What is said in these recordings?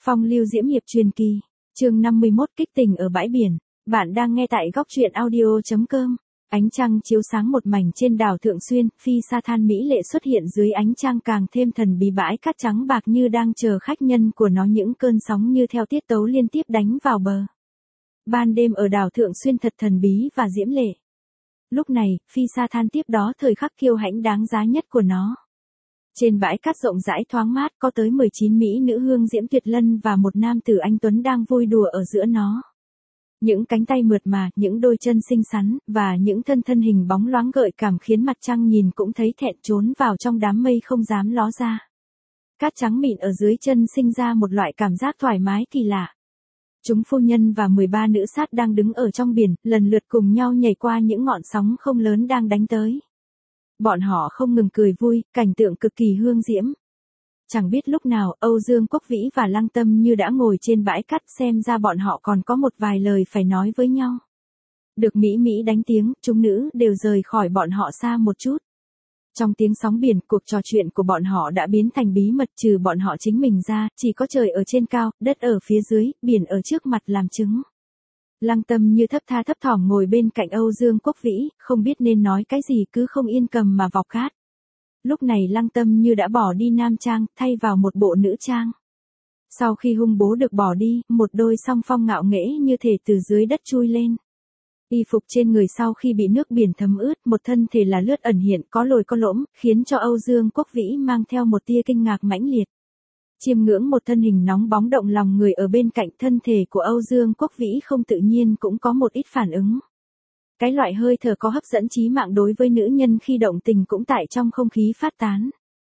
Phong lưu diễm hiệp truyền kỳ, chương 51 kích tình ở bãi biển. Bạn đang nghe tại góc truyện audio.com. Ánh trăng chiếu sáng một mảnh trên đảo Thượng Xuyên, phi sa than mỹ lệ xuất hiện dưới ánh trăng càng thêm thần bí, bãi cát trắng bạc như đang chờ khách nhân của nó, những cơn sóng như theo tiết tấu liên tiếp đánh vào bờ. Ban đêm ở đảo Thượng Xuyên thật thần bí và diễm lệ. Lúc này, phi sa than tiếp đó thời khắc kiêu hãnh đáng giá nhất của nó. Trên bãi cát rộng rãi thoáng mát có tới 19 mỹ nữ hương diễm tuyệt lân và một nam tử anh tuấn đang vui đùa ở giữa nó. Những cánh tay mượt mà, những đôi chân xinh xắn, và những thân hình bóng loáng gợi cảm khiến mặt trăng nhìn cũng thấy thẹn, trốn vào trong đám mây không dám ló ra. Cát trắng mịn ở dưới chân sinh ra một loại cảm giác thoải mái kỳ lạ. Chúng phu nhân và 13 nữ sát đang đứng ở trong biển, lần lượt cùng nhau nhảy qua những ngọn sóng không lớn đang đánh tới. Bọn họ không ngừng cười vui, cảnh tượng cực kỳ hương diễm. Chẳng biết lúc nào, Âu Dương Quốc Vĩ và Lăng Tâm Như đã ngồi trên bãi cát, xem ra bọn họ còn có một vài lời phải nói với nhau. Được Mỹ Mỹ đánh tiếng, chúng nữ đều rời khỏi bọn họ xa một chút. Trong tiếng sóng biển, cuộc trò chuyện của bọn họ đã biến thành bí mật, trừ bọn họ chính mình ra, chỉ có trời ở trên cao, đất ở phía dưới, biển ở trước mặt làm chứng. Lăng Tâm Như thấp tha thấp thỏm ngồi bên cạnh Âu Dương Quốc Vĩ, không biết nên nói cái gì, cứ không yên cầm mà vọc cát. Lúc này Lăng Tâm Như đã bỏ đi nam trang, thay vào một bộ nữ trang. Sau khi hung bố được bỏ đi, một đôi song phong ngạo nghễ như thể từ dưới đất chui lên. Y phục trên người sau khi bị nước biển thấm ướt, một thân thể là lướt ẩn hiện, có lồi có lõm, khiến cho Âu Dương Quốc Vĩ mang theo một tia kinh ngạc mãnh liệt. Chiêm ngưỡng một thân hình nóng bóng động lòng người ở bên cạnh, thân thể của Âu Dương Quốc Vĩ không tự nhiên cũng có một ít phản ứng. Cái loại hơi thở có hấp dẫn chí mạng đối với nữ nhân khi động tình cũng tại trong không khí phát tán.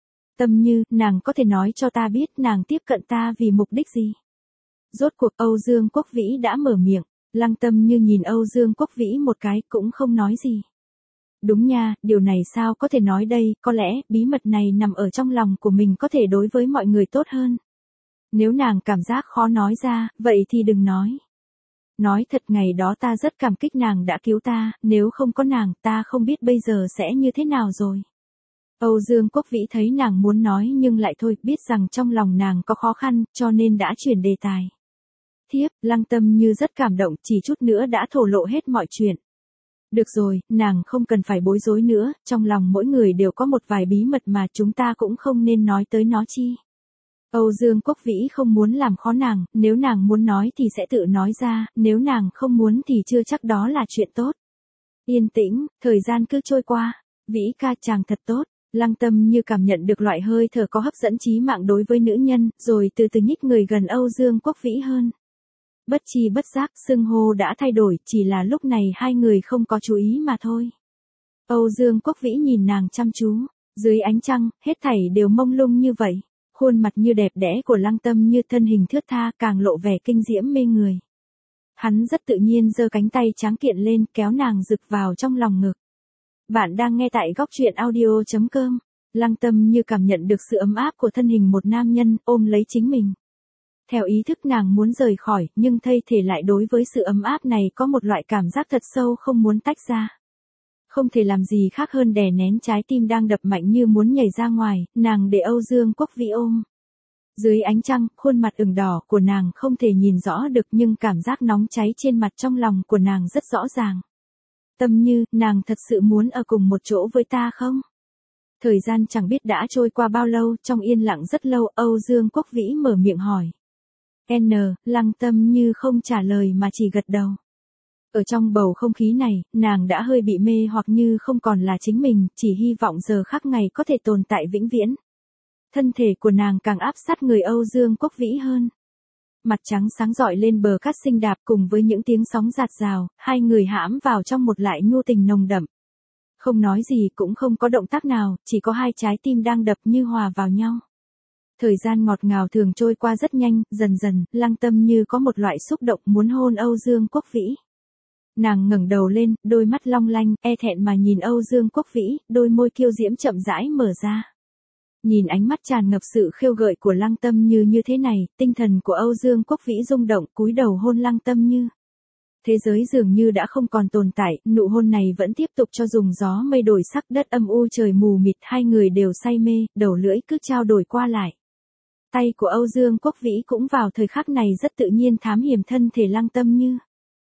Tâm Như, nàng có thể nói cho ta biết nàng tiếp cận ta vì mục đích gì? Rốt cuộc Âu Dương Quốc Vĩ đã mở miệng. Lăng Tâm Như nhìn Âu Dương Quốc Vĩ một cái cũng không nói gì. Đúng nha, điều này sao có thể nói đây, có lẽ bí mật này nằm ở trong lòng của mình, có thể đối với mọi người tốt hơn. Nếu nàng cảm giác khó nói ra, vậy thì đừng nói. Nói thật, ngày đó ta rất cảm kích nàng đã cứu ta, nếu không có nàng, ta không biết bây giờ sẽ như thế nào rồi. Âu Dương Quốc Vĩ thấy nàng muốn nói nhưng lại thôi, biết rằng trong lòng nàng có khó khăn, cho nên đã chuyển đề tài. Thiếp, Lăng Tâm Như rất cảm động, chỉ chút nữa đã thổ lộ hết mọi chuyện. Được rồi, nàng không cần phải bối rối nữa, trong lòng mỗi người đều có một vài bí mật mà chúng ta cũng không nên nói tới nó chi. Âu Dương Quốc Vĩ không muốn làm khó nàng, nếu nàng muốn nói thì sẽ tự nói ra, nếu nàng không muốn thì chưa chắc đó là chuyện tốt. Yên tĩnh, thời gian cứ trôi qua. Vĩ ca chàng thật tốt. Lăng Tâm Như cảm nhận được loại hơi thở có hấp dẫn chí mạng đối với nữ nhân, rồi từ từ nhích người gần Âu Dương Quốc Vĩ hơn. Bất chi bất giác, xưng hô đã thay đổi, chỉ là lúc này hai người không có chú ý mà thôi. Âu Dương Quốc Vĩ nhìn nàng chăm chú, dưới ánh trăng, hết thảy đều mông lung như vậy. Khuôn mặt như đẹp đẽ của Lăng Tâm Như, thân hình thướt tha càng lộ vẻ kinh diễm mê người. Hắn rất tự nhiên giơ cánh tay tráng kiện lên, kéo nàng rực vào trong lòng ngực. Bạn đang nghe tại góc truyện audio.com. Lăng Tâm Như cảm nhận được sự ấm áp của thân hình một nam nhân, ôm lấy chính mình. Theo ý thức nàng muốn rời khỏi, nhưng thây thể lại đối với sự ấm áp này có một loại cảm giác thật sâu không muốn tách ra. Không thể làm gì khác hơn đè nén trái tim đang đập mạnh như muốn nhảy ra ngoài, nàng để Âu Dương Quốc Vĩ ôm. Dưới ánh trăng, khuôn mặt ửng đỏ của nàng không thể nhìn rõ được, nhưng cảm giác nóng cháy trên mặt trong lòng của nàng rất rõ ràng. Tâm Như, nàng thật sự muốn ở cùng một chỗ với ta không? Thời gian chẳng biết đã trôi qua bao lâu, trong yên lặng rất lâu, Âu Dương Quốc Vĩ mở miệng hỏi. Lăng Tâm Như không trả lời mà chỉ gật đầu. Ở trong bầu không khí này, nàng đã hơi bị mê hoặc, như không còn là chính mình, chỉ hy vọng giờ khắc ngày có thể tồn tại vĩnh viễn. Thân thể của nàng càng áp sát người Âu Dương Quốc Vĩ hơn. Mặt trắng sáng rọi lên bờ cát xinh đẹp, cùng với những tiếng sóng rạt rào, hai người hãm vào trong một lại nhu tình nồng đậm. Không nói gì cũng không có động tác nào, chỉ có hai trái tim đang đập như hòa vào nhau. Thời gian ngọt ngào thường trôi qua rất nhanh, dần dần, Lăng Tâm Như có một loại xúc động muốn hôn Âu Dương Quốc Vĩ. Nàng ngẩng đầu lên, đôi mắt long lanh, e thẹn mà nhìn Âu Dương Quốc Vĩ, đôi môi kiêu diễm chậm rãi mở ra. Nhìn ánh mắt tràn ngập sự khiêu gợi của Lăng Tâm Như như thế này, tinh thần của Âu Dương Quốc Vĩ rung động, cúi đầu hôn Lăng Tâm Như. Thế giới dường như đã không còn tồn tại, nụ hôn này vẫn tiếp tục cho dùng gió mây đổi sắc, đất âm u trời mù mịt, hai người đều say mê, đầu lưỡi cứ trao đổi qua lại. Tay của Âu Dương Quốc Vĩ cũng vào thời khắc này rất tự nhiên thám hiểm thân thể Lăng Tâm Như.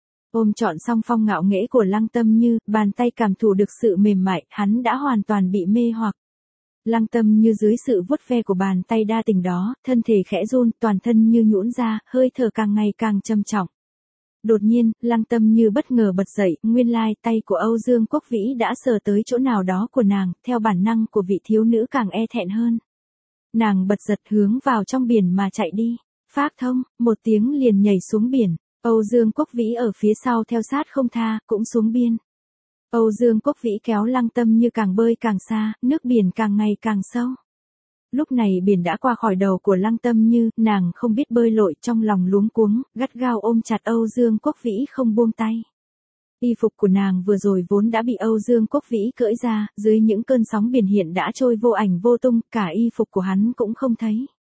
Ôm trọn song phong ngạo nghễ của Lăng Tâm Như, bàn tay cảm thụ được sự mềm mại, hắn đã hoàn toàn bị mê hoặc. Lăng Tâm Như dưới sự vuốt ve của bàn tay đa tình đó, thân thể khẽ run, toàn thân như nhũn ra, hơi thở càng ngày càng trầm trọng. Đột nhiên, Lăng Tâm Như bất ngờ bật dậy, nguyên lai tay của Âu Dương Quốc Vĩ đã sờ tới chỗ nào đó của nàng, theo bản năng của vị thiếu nữ càng e thẹn hơn. Nàng bật giật hướng vào trong biển mà chạy đi. Phác thông, một tiếng liền nhảy xuống biển. Âu Dương Quốc Vĩ ở phía sau theo sát không tha, cũng xuống biên. Âu Dương Quốc Vĩ kéo Lăng Tâm Như càng bơi càng xa, nước biển càng ngày càng sâu. Lúc này biển đã qua khỏi đầu của Lăng Tâm Như, nàng không biết bơi lội, trong lòng luống cuống, gắt gao ôm chặt Âu Dương Quốc Vĩ không buông tay. Y phục của nàng vừa rồi vốn đã bị Âu Dương Quốc Vĩ cởi ra, dưới những cơn sóng biển hiện đã trôi vô ảnh vô tung, cả y phục của hắn cũng không thấy.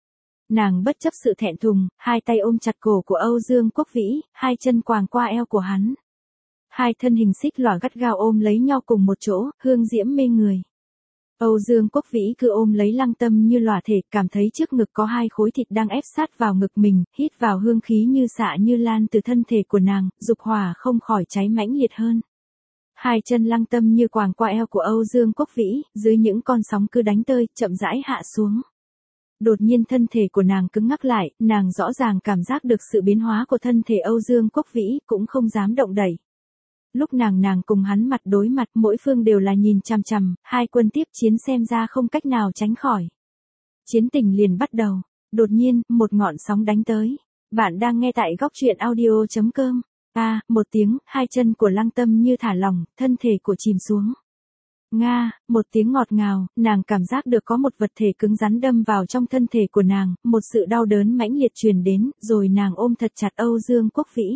Nàng bất chấp sự thẹn thùng, hai tay ôm chặt cổ của Âu Dương Quốc Vĩ, hai chân quàng qua eo của hắn. Hai thân hình xích lỏa gắt gao ôm lấy nhau cùng một chỗ, hương diễm mê người. Âu Dương Quốc Vĩ cứ ôm lấy Lăng Tâm Như lỏa thể, cảm thấy trước ngực có hai khối thịt đang ép sát vào ngực mình, hít vào hương khí như xạ như lan từ thân thể của nàng, dục hỏa không khỏi cháy mãnh liệt hơn. Hai chân Lăng Tâm Như quàng qua eo của Âu Dương Quốc Vĩ, dưới những con sóng cứ đánh tơi, chậm rãi hạ xuống. Đột nhiên thân thể của nàng cứng ngắc lại, nàng rõ ràng cảm giác được sự biến hóa của thân thể Âu Dương Quốc Vĩ, cũng không dám động đẩy. Lúc nàng cùng hắn mặt đối mặt, mỗi phương đều là nhìn chằm chằm, hai quân tiếp chiến xem ra không cách nào tránh khỏi. Chiến tình liền bắt đầu. Đột nhiên, một ngọn sóng đánh tới. Bạn đang nghe tại góc truyện audio.com. Một tiếng, hai chân của Lăng Tâm Như thả lỏng, thân thể của chìm xuống. Nga, một tiếng ngọt ngào, nàng cảm giác được có một vật thể cứng rắn đâm vào trong thân thể của nàng, một sự đau đớn mãnh liệt truyền đến, rồi nàng ôm thật chặt Âu Dương Quốc Vĩ.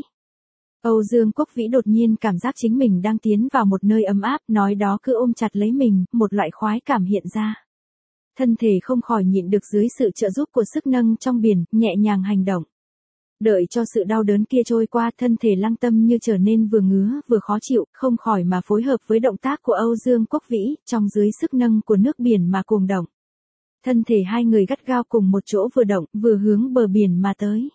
Âu Dương Quốc Vĩ đột nhiên cảm giác chính mình đang tiến vào một nơi ấm áp, nói đó cứ ôm chặt lấy mình, một loại khoái cảm hiện ra. Thân thể không khỏi nhịn được dưới sự trợ giúp của sức nâng trong biển, nhẹ nhàng hành động. Đợi cho sự đau đớn kia trôi qua, thân thể Lăng Tâm Như trở nên vừa ngứa vừa khó chịu, không khỏi mà phối hợp với động tác của Âu Dương Quốc Vĩ, trong dưới sức nâng của nước biển mà cuồng động. Thân thể hai người gắt gao cùng một chỗ vừa động, vừa hướng bờ biển mà tới.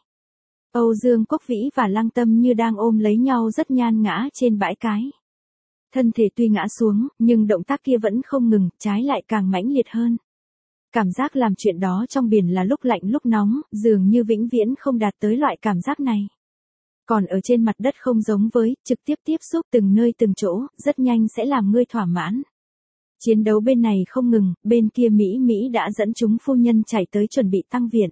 Âu Dương Quốc Vĩ và Lăng Tâm Như đang ôm lấy nhau rất nhan ngã trên bãi cái. Thân thể tuy ngã xuống, nhưng động tác kia vẫn không ngừng, trái lại càng mãnh liệt hơn. Cảm giác làm chuyện đó trong biển là lúc lạnh lúc nóng, dường như vĩnh viễn không đạt tới loại cảm giác này. Còn ở trên mặt đất không giống với, trực tiếp tiếp xúc từng nơi từng chỗ, rất nhanh sẽ làm ngươi thỏa mãn. Chiến đấu bên này không ngừng, bên kia Mỹ đã dẫn chúng phu nhân chạy tới chuẩn bị tăng viện.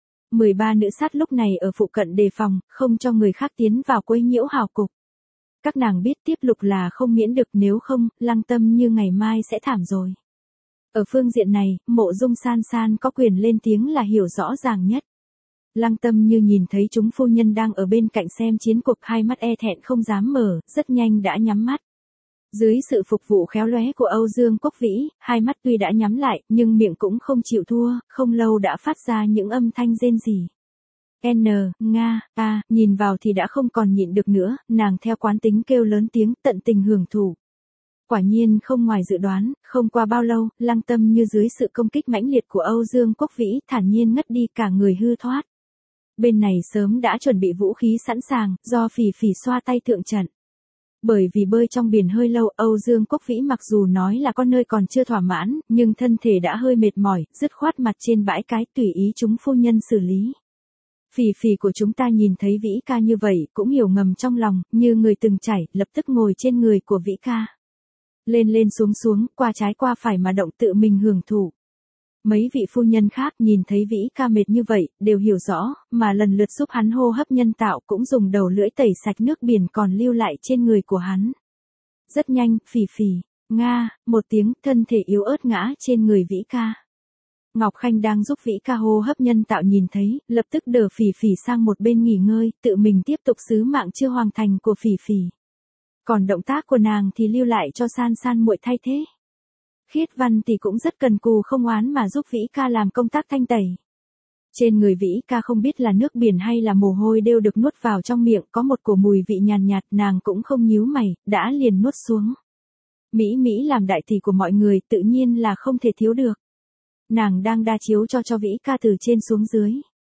13 nữ sát lúc này ở phụ cận đề phòng, không cho người khác tiến vào quấy nhiễu hào cục. Các nàng biết tiếp lục là không miễn được, nếu không, Lăng Tâm Như ngày mai sẽ thảm rồi. Ở phương diện này, Mộ Dung San San có quyền lên tiếng là hiểu rõ ràng nhất. Lăng Tâm Như nhìn thấy chúng phu nhân đang ở bên cạnh xem chiến cuộc, hai mắt e thẹn không dám mở, rất nhanh đã nhắm mắt. Dưới sự phục vụ khéo léo của Âu Dương Quốc Vĩ, hai mắt tuy đã nhắm lại, nhưng miệng cũng không chịu thua, không lâu đã phát ra những âm thanh rên rỉ. Nga, nhìn vào thì đã không còn nhịn được nữa, nàng theo quán tính kêu lớn tiếng, tận tình hưởng thụ. Quả nhiên không ngoài dự đoán, không qua bao lâu, Lăng Tâm Như dưới sự công kích mãnh liệt của Âu Dương Quốc Vĩ, thản nhiên ngất đi, cả người hư thoát. Bên này sớm đã chuẩn bị vũ khí sẵn sàng, do Phỉ Phỉ xoa tay thượng trận. Bởi vì bơi trong biển hơi lâu, Âu Dương Quốc Vĩ mặc dù nói là có nơi còn chưa thỏa mãn, nhưng thân thể đã hơi mệt mỏi, dứt khoát mặt trên bãi cái tùy ý chúng phu nhân xử lý. Phỉ Phỉ của chúng ta nhìn thấy Vĩ ca như vậy, cũng hiểu ngầm trong lòng, như người từng chảy, lập tức ngồi trên người của Vĩ ca. Lên xuống, qua trái qua phải mà động, tự mình hưởng thụ. Mấy vị phu nhân khác nhìn thấy Vĩ ca mệt như vậy, đều hiểu rõ, mà lần lượt giúp hắn hô hấp nhân tạo, cũng dùng đầu lưỡi tẩy sạch nước biển còn lưu lại trên người của hắn. Rất nhanh, Phỉ Phỉ, Nga, một tiếng, thân thể yếu ớt ngã trên người Vĩ ca. Ngọc Khanh đang giúp Vĩ ca hô hấp nhân tạo nhìn thấy, lập tức đỡ Phỉ Phỉ sang một bên nghỉ ngơi, tự mình tiếp tục sứ mạng chưa hoàn thành của Phỉ Phỉ. Còn động tác của nàng thì lưu lại cho San San muội thay thế. Khiết Văn thì cũng rất cần cù không oán mà giúp Vĩ ca làm công tác thanh tẩy. Trên người Vĩ ca không biết là nước biển hay là mồ hôi đều được nuốt vào trong miệng, có một cổ mùi vị nhàn nhạt, nàng cũng không nhíu mày, đã liền nuốt xuống. Mỹ làm đại tỷ của mọi người tự nhiên là không thể thiếu được. nàng đang đa chiếu cho Vĩ ca từ trên xuống dưới.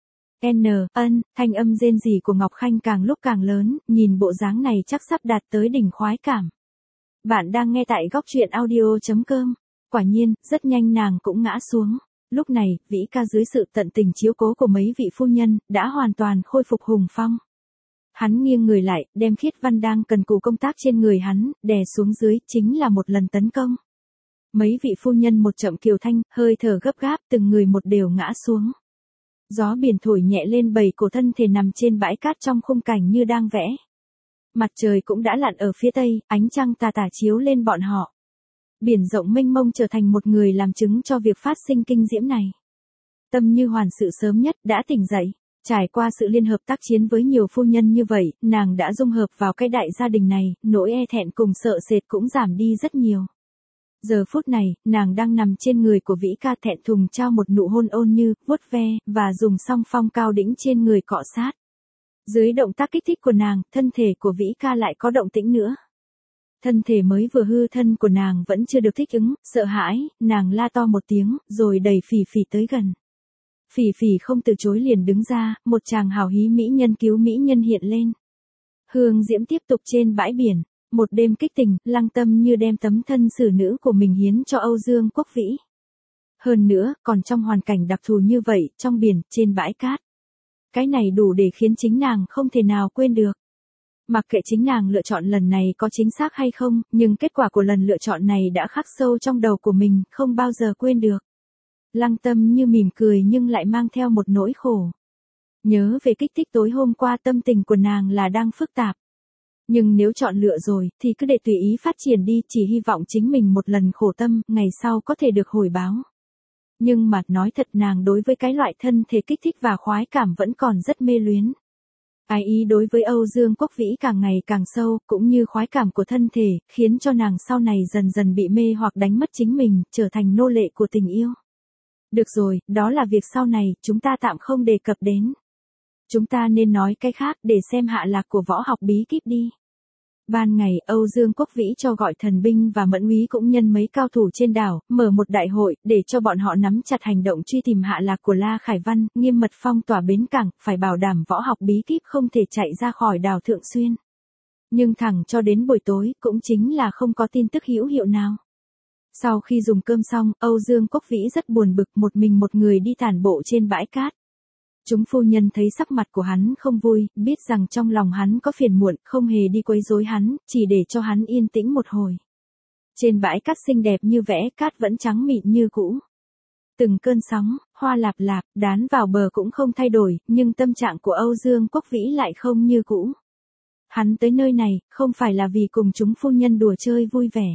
Thanh âm rên rỉ của Ngọc Khanh càng lúc càng lớn, nhìn bộ dáng này chắc sắp đạt tới đỉnh khoái cảm. Bạn đang nghe tại góc truyện audio.com. Quả nhiên, rất nhanh nàng cũng ngã xuống. Lúc này, Vĩ ca dưới sự tận tình chiếu cố của mấy vị phu nhân, đã hoàn toàn khôi phục hùng phong. Hắn nghiêng người lại, đem Khiết Văn đang cần cù công tác trên người hắn, đè xuống dưới, chính là một lần tấn công. Mấy vị phu nhân một chậm kiều thanh, hơi thở gấp gáp, từng người một đều ngã xuống. Gió biển thổi nhẹ lên bầy cổ thân thể nằm trên bãi cát trong khung cảnh như đang vẽ. Mặt trời cũng đã lặn ở phía tây, ánh trăng tà tà chiếu lên bọn họ. Biển rộng mênh mông trở thành một người làm chứng cho việc phát sinh kinh diễm này. Tâm Như Hoàn sự sớm nhất đã tỉnh dậy. Trải qua sự liên hợp tác chiến với nhiều phu nhân như vậy, nàng đã dung hợp vào cái đại gia đình này, nỗi e thẹn cùng sợ sệt cũng giảm đi rất nhiều. Giờ phút này, nàng đang nằm trên người của Vĩ ca thẹn thùng trao một nụ hôn ôn như, vuốt ve, và dùng song phong cao đĩnh trên người cọ sát. Dưới động tác kích thích của nàng, thân thể của Vĩ ca lại có động tĩnh nữa. Thân thể mới vừa hư thân của nàng vẫn chưa được thích ứng, sợ hãi, nàng la to một tiếng, rồi đẩy Phỉ Phỉ tới gần. Phỉ Phỉ không từ chối liền đứng ra, một chàng hào hí mỹ nhân cứu mỹ nhân hiện lên. Hương diễm tiếp tục trên bãi biển, một đêm kích tình, Lăng Tâm Như đem tấm thân xử nữ của mình hiến cho Âu Dương Quốc Vĩ. Hơn nữa, còn trong hoàn cảnh đặc thù như vậy, trong biển, trên bãi cát. Cái này đủ để khiến chính nàng không thể nào quên được. Mặc kệ chính nàng lựa chọn lần này có chính xác hay không, nhưng kết quả của lần lựa chọn này đã khắc sâu trong đầu của mình, không bao giờ quên được. Lăng Tâm Như mỉm cười nhưng lại mang theo một nỗi khổ. Nhớ về kích thích tối hôm qua, tâm tình của nàng là đang phức tạp. Nhưng nếu chọn lựa rồi, thì cứ để tùy ý phát triển đi, chỉ hy vọng chính mình một lần khổ tâm, ngày sau có thể được hồi báo. Nhưng mà nói thật, nàng đối với cái loại thân thể kích thích và khoái cảm vẫn còn rất mê luyến. Ái ý đối với Âu Dương Quốc Vĩ càng ngày càng sâu, cũng như khoái cảm của thân thể, khiến cho nàng sau này dần dần bị mê hoặc đánh mất chính mình, trở thành nô lệ của tình yêu. Được rồi, đó là việc sau này, chúng ta tạm không đề cập đến. Chúng ta nên nói cái khác để xem hạ lạc của võ học bí kíp đi. Ban ngày, Âu Dương Quốc Vĩ cho gọi Thần Binh và Mẫn Úy cũng nhân mấy cao thủ trên đảo, mở một đại hội, để cho bọn họ nắm chặt hành động truy tìm hạ lạc của La Khải Văn, nghiêm mật phong tỏa bến cảng, phải bảo đảm võ học bí kíp không thể chạy ra khỏi đảo Thượng Xuyên. Nhưng thẳng cho đến buổi tối, cũng chính là không có tin tức hữu hiệu nào. Sau khi dùng cơm xong, Âu Dương Quốc Vĩ rất buồn bực, một mình một người đi tản bộ trên bãi cát. Chúng phu nhân thấy sắc mặt của hắn không vui, biết rằng trong lòng hắn có phiền muộn, không hề đi quấy rối hắn, chỉ để cho hắn yên tĩnh một hồi. Trên bãi cát xinh đẹp như vẽ, cát vẫn trắng mịn như cũ. Từng cơn sóng, hoa lạp lạp, đán vào bờ cũng không thay đổi, nhưng tâm trạng của Âu Dương Quốc Vĩ lại không như cũ. Hắn tới nơi này, không phải là vì cùng chúng phu nhân đùa chơi vui vẻ.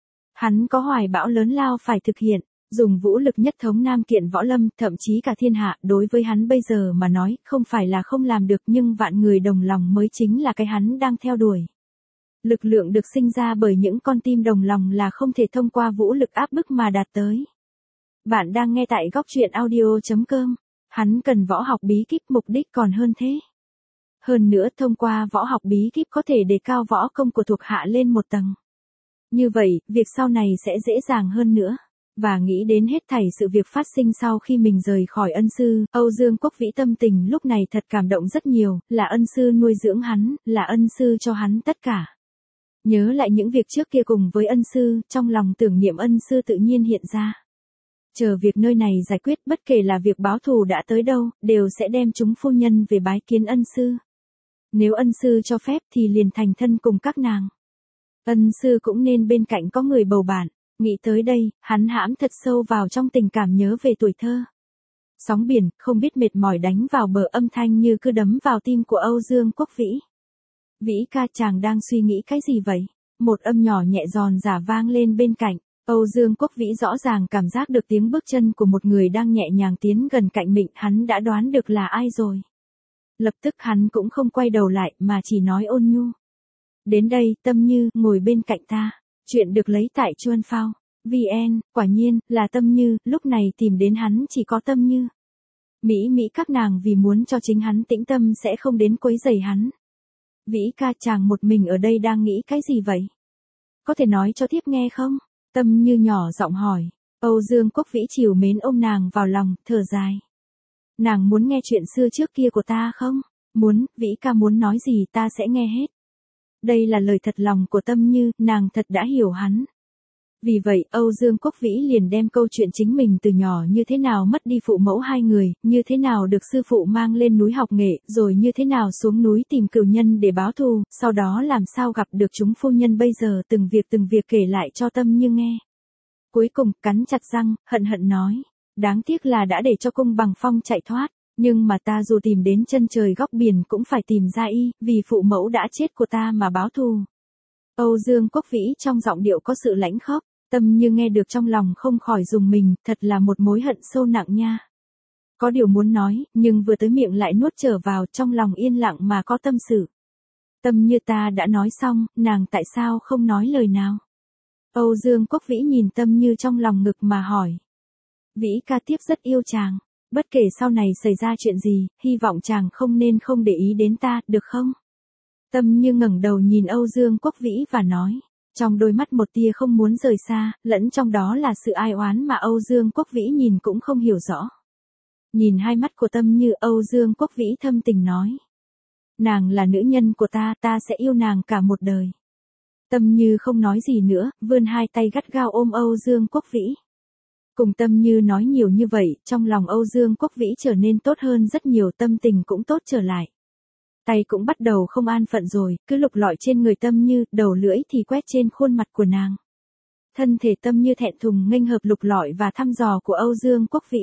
Hắn có hoài bão lớn lao phải thực hiện. Dùng vũ lực nhất thống Nam Kiện Võ Lâm, thậm chí cả thiên hạ, đối với hắn bây giờ mà nói, không phải là không làm được, nhưng vạn người đồng lòng mới chính là cái hắn đang theo đuổi. Lực lượng được sinh ra bởi những con tim đồng lòng là không thể thông qua vũ lực áp bức mà đạt tới. Bạn đang nghe tại góc truyện audio.com. Hắn cần võ học bí kíp, mục đích còn hơn thế. Hơn nữa, thông qua võ học bí kíp có thể đề cao võ công của thuộc hạ lên một tầng. Như vậy, việc sau này sẽ dễ dàng hơn nữa. Và nghĩ đến hết thảy sự việc phát sinh sau khi mình rời khỏi ân sư, Âu Dương Quốc Vĩ tâm tình lúc này thật cảm động rất nhiều, là ân sư nuôi dưỡng hắn, là ân sư cho hắn tất cả. Nhớ lại những việc trước kia cùng với ân sư, trong lòng tưởng niệm ân sư tự nhiên hiện ra. Chờ việc nơi này giải quyết, bất kể là việc báo thù đã tới đâu, đều sẽ đem chúng phu nhân về bái kiến ân sư. Nếu ân sư cho phép thì liền thành thân cùng các nàng. Ân sư cũng nên bên cạnh có người bầu bạn. Nghĩ tới đây, hắn hãm thật sâu vào trong tình cảm nhớ về tuổi thơ. Sóng biển, không biết mệt mỏi đánh vào bờ, âm thanh như cứ đấm vào tim của Âu Dương Quốc Vĩ. Vĩ ca, chàng đang suy nghĩ cái gì vậy? Một âm nhỏ nhẹ giòn giả vang lên bên cạnh. Âu Dương Quốc Vĩ rõ ràng cảm giác được tiếng bước chân của một người đang nhẹ nhàng tiến gần cạnh mình, hắn đã đoán được là ai rồi. Lập tức hắn cũng không quay đầu lại mà chỉ nói ôn nhu. Đến đây, Tâm Như, ngồi bên cạnh ta. Chuyện được lấy tại Chuan Phao. VN, quả nhiên, là Tâm Như, lúc này tìm đến hắn chỉ có Tâm Như. Mỹ các nàng vì muốn cho chính hắn tĩnh tâm sẽ không đến quấy rầy hắn. Vĩ ca, chàng một mình ở đây đang nghĩ cái gì vậy? Có thể nói cho thiếp nghe không? Tâm Như nhỏ giọng hỏi. Âu Dương Quốc Vĩ trìu mến ôm nàng vào lòng, thở dài. Nàng muốn nghe chuyện xưa trước kia của ta không? Muốn, Vĩ ca muốn nói gì ta sẽ nghe hết. Đây là lời thật lòng của Tâm Như, nàng thật đã hiểu hắn. Vì vậy, Âu Dương Quốc Vĩ liền đem câu chuyện chính mình từ nhỏ như thế nào mất đi phụ mẫu hai người, như thế nào được sư phụ mang lên núi học nghệ, rồi như thế nào xuống núi tìm cửu nhân để báo thù, sau đó làm sao gặp được chúng phu nhân bây giờ từng việc kể lại cho Tâm Như nghe. Cuối cùng, cắn chặt răng, hận hận nói, đáng tiếc là đã để cho Cung Bằng Phong chạy thoát, nhưng mà ta dù tìm đến chân trời góc biển cũng phải tìm ra y, vì phụ mẫu đã chết của ta mà báo thù. Âu Dương Quốc Vĩ trong giọng điệu có sự lãnh khốc. Tâm Như nghe được trong lòng không khỏi rùng mình, thật là một mối hận sâu nặng nha. Có điều muốn nói, nhưng vừa tới miệng lại nuốt trở vào, trong lòng yên lặng mà có tâm sự. Tâm Như ta đã nói xong, nàng tại sao không nói lời nào? Âu Dương Quốc Vĩ nhìn Tâm Như trong lòng ngực mà hỏi. Vĩ ca tiếp rất yêu chàng, bất kể sau này xảy ra chuyện gì, hy vọng chàng không nên không để ý đến ta, được không? Tâm Như ngẩng đầu nhìn Âu Dương Quốc Vĩ và nói. Trong đôi mắt một tia không muốn rời xa, lẫn trong đó là sự ai oán mà Âu Dương Quốc Vĩ nhìn cũng không hiểu rõ. Nhìn hai mắt của Tâm Như, Âu Dương Quốc Vĩ thâm tình nói. Nàng là nữ nhân của ta, ta sẽ yêu nàng cả một đời. Tâm Như không nói gì nữa, vươn hai tay gắt gao ôm Âu Dương Quốc Vĩ. Cùng Tâm Như nói nhiều như vậy, trong lòng Âu Dương Quốc Vĩ trở nên tốt hơn rất nhiều, tâm tình cũng tốt trở lại. Tay cũng bắt đầu không an phận rồi, cứ lục lọi trên người Tâm Như, đầu lưỡi thì quét trên khuôn mặt của nàng. Thân thể Tâm Như thẹn thùng nghênh hợp lục lọi và thăm dò của Âu Dương Quốc Vĩ.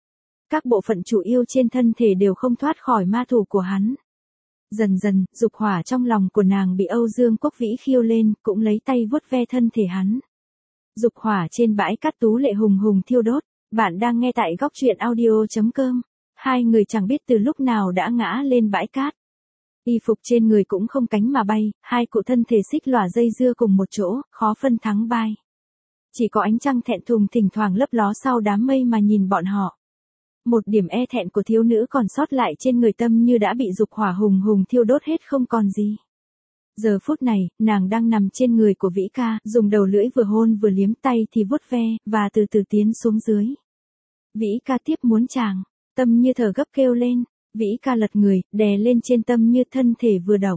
Các bộ phận chủ yêu trên thân thể đều không thoát khỏi ma thủ của hắn. Dần dần, dục hỏa trong lòng của nàng bị Âu Dương Quốc Vĩ khiêu lên, cũng lấy tay vuốt ve thân thể hắn. Dục hỏa trên bãi cát tú lệ hùng hùng thiêu đốt. Bạn đang nghe tại góc truyện audio.com. Hai người chẳng biết từ lúc nào đã ngã lên bãi cát. Y phục trên người cũng không cánh mà bay, hai cụ thân thể xích lòa dây dưa cùng một chỗ, khó phân thắng bại. Chỉ có ánh trăng thẹn thùng thỉnh thoảng lấp ló sau đám mây mà nhìn bọn họ. Một điểm e thẹn của thiếu nữ còn sót lại trên người Tâm Như đã bị dục hỏa hùng hùng thiêu đốt hết không còn gì. Giờ phút này, nàng đang nằm trên người của Vĩ ca, dùng đầu lưỡi vừa hôn vừa liếm, tay thì vuốt ve, và từ từ tiến xuống dưới. Vĩ ca tiếp muốn chàng, Tâm Như thở gấp kêu lên. Vĩ ca lật người, đè lên trên Tâm Như, thân thể vừa động.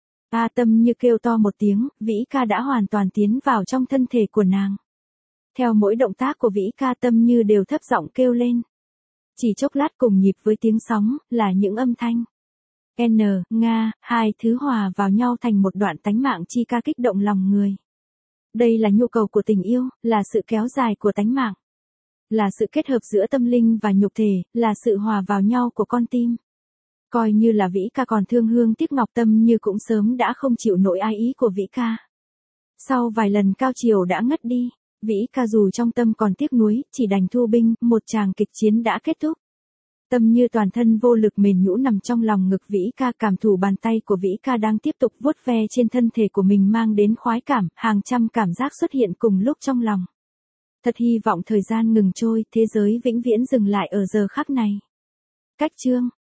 Tâm Như kêu to một tiếng, Vĩ ca đã hoàn toàn tiến vào trong thân thể của nàng. Theo mỗi động tác của Vĩ ca, Tâm Như đều thấp giọng kêu lên. Chỉ chốc lát cùng nhịp với tiếng sóng, là những âm thanh. Nga, hai thứ hòa vào nhau thành một đoạn tánh mạng chi ca kích động lòng người. Đây là nhu cầu của tình yêu, là sự kéo dài của tánh mạng. Là sự kết hợp giữa tâm linh và nhục thể, là sự hòa vào nhau của con tim. Coi như là Vĩ ca còn thương hương tiếc ngọc, Tâm Như cũng sớm đã không chịu nổi ái ý của Vĩ ca. Sau vài lần cao chiều đã ngất đi, Vĩ ca dù trong tâm còn tiếc nuối, chỉ đành thu binh, một tràng kịch chiến đã kết thúc. Tâm Như toàn thân vô lực mềm nhũn nằm trong lòng ngực Vĩ ca, cảm thụ bàn tay của Vĩ ca đang tiếp tục vuốt ve trên thân thể của mình mang đến khoái cảm, hàng trăm cảm giác xuất hiện cùng lúc trong lòng. Thật hy vọng thời gian ngừng trôi, thế giới vĩnh viễn dừng lại ở giờ khắc này. Cách chương